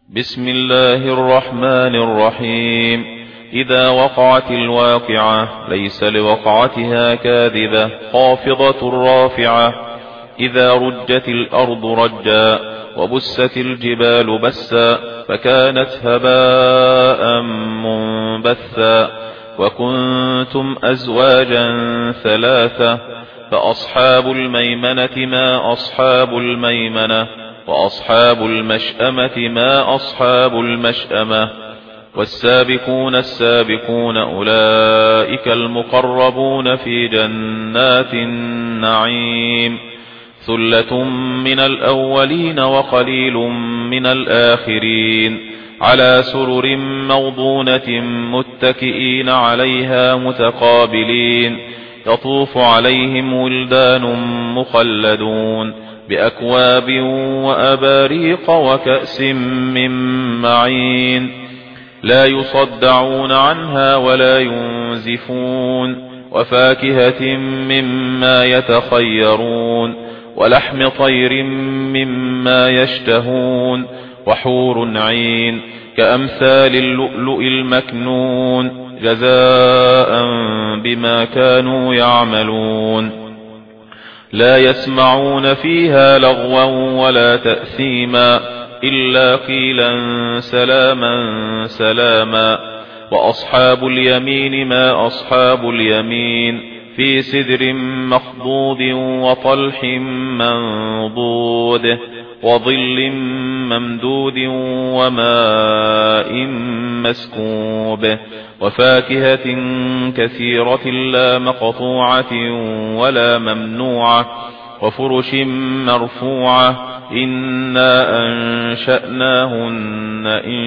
بسم الله الرحمن الرحيم. إذا وقعت الواقعة ليس لوقعتها كاذبة خافضة رافعة. إذا رجت الأرض رجا وبست الجبال بسا فكانت هباء منبثا. وكنتم أزواجا ثلاثة فأصحاب الميمنة ما أصحاب الميمنة وأصحاب المشأمة ما أصحاب المشأمة. والسابقون السابقون أولئك المقربون في جنات النعيم. ثلة من الأولين وقليل من الآخرين على سرر موضونة متكئين عليها متقابلين. يطوف عليهم ولدان مخلدون بأكواب وأباريق وكأس من معين لا يصدعون عنها ولا ينزفون. وفاكهة مما يتخيرون ولحم طير مما يشتهون. وحور عين كأمثال اللؤلؤ المكنون جزاء بما كانوا يعملون. لا يسمعون فيها لغوا ولا تأثيما إلا قيلا سلاما سلاما. وأصحاب اليمين ما أصحاب اليمين في سدر مخضود وطلح منضود وظل ممدود وماء مسكوب. وفاكهة كثيرة لا مقطوعة ولا ممنوعة وفرش مرفوعة. إنا أنشأناهن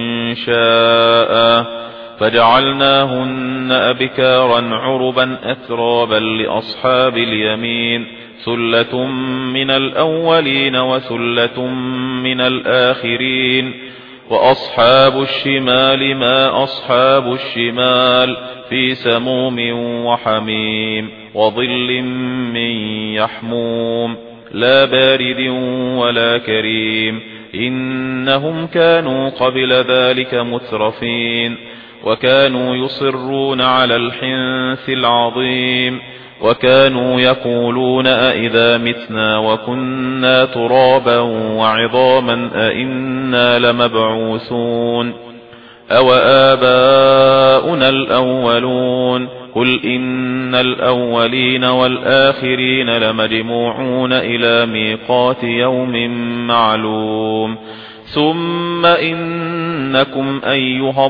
إنشاء فجعلناهن أبكارا عربا أترابا لأصحاب اليمين. ثلة من الأولين وثلة من الآخرين. وأصحاب الشمال ما أصحاب الشمال في سموم وحميم وظل من يحموم لا بارد ولا كريم. إنهم كانوا قبل ذلك مترفين وكانوا يصرون على الحنث العظيم. وكانوا يقولون أئذا متنا وكنا ترابا وعظاما أئنا لمبعوثون أو آباؤنا الأولون. قل إن الأولين والآخرين لمجموعون إلى ميقات يوم معلوم. ثم إنكم أيها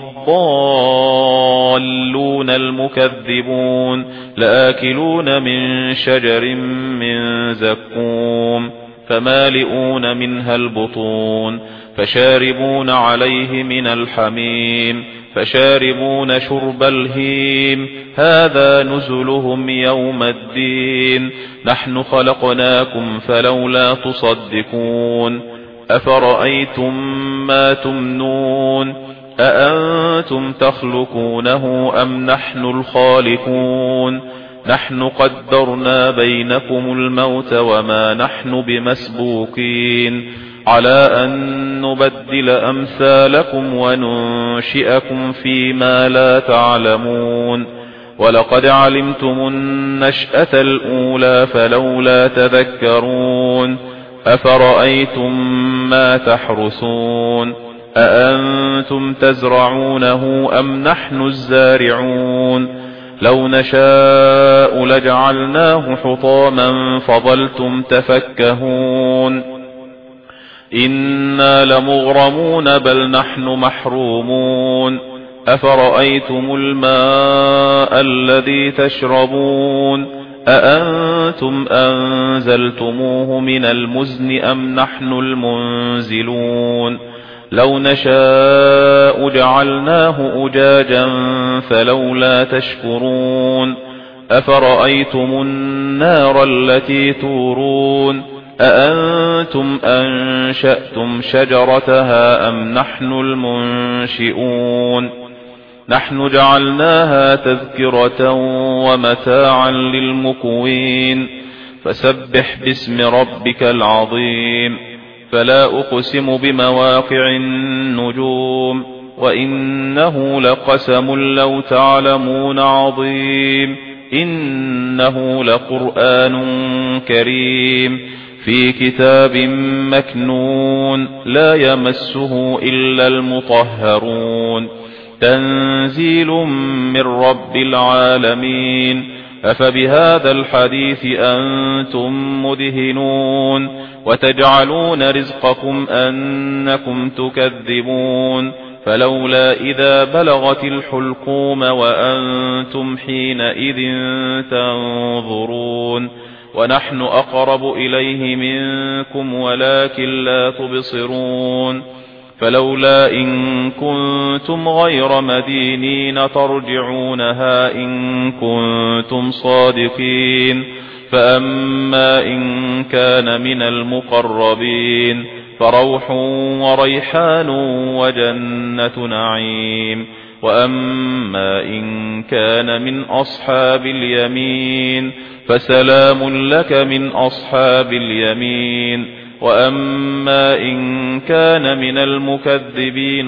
الضالون المكذبون لآكلون من شجر من زقوم فمالئون منها البطون فشاربون عليه من الحميم فشاربون شرب الهيم. هذا نزلهم يوم الدين. نحن خلقناكم فلولا تصدقون. أفرأيتم ما تمنون أأنتم تخلقونه أم نحن الخالقون. نحن قدرنا بينكم الموت وما نحن بمسبوقين على أن نبدل أمثالكم وننشئكم فيما لا تعلمون. ولقد علمتم النشأة الأولى فلولا تذكرون. أفرأيتم ما تحرثون أأنتم تزرعونه أم نحن الزارعون. لو نشاء لجعلناه حطاما فظلتم تفكهون. إنا لمغرمون بل نحن محرومون. أفرأيتم الماء الذي تشربون أأنتم أنزلتموه من المزن أم نحن المنزلون. لو نشاء جعلناه أجاجا فلولا تشكرون. أفرأيتم النار التي تورون أأنتم أنشأتم شجرتها أم نحن المنشئون. نحن جعلناها تذكرة ومتاعا للمقوين. فسبح باسم ربك العظيم. فلا أقسم بمواقع النجوم وإنه لقسم لو تعلمون عظيم إنه لقرآن كريم في كتاب مكنون لا يمسه إلا المطهرون تنزيل من رب العالمين أفبهذا الحديث أنتم مدهنون وتجعلون رزقكم أنكم تكذبون فلولا إذا بلغت الحلقوم وأنتم حينئذ تنظرون ونحن أقرب إليه منكم ولكن لا تبصرون فلولا إن كنتم غير مدينين ترجعونها إن كنتم صادقين فأما إن كان من المقربين فروح وريحان وجنة نعيم وأما إن كان من أصحاب اليمين فسلام لك من أصحاب اليمين وأما إن كان من المكذبين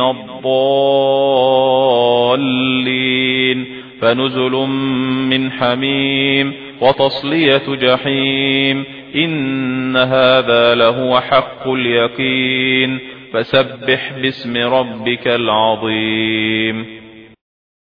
الضالين فنزل من حميم وتصلية جحيم إن هذا لهو حق اليقين فسبح باسم ربك العظيم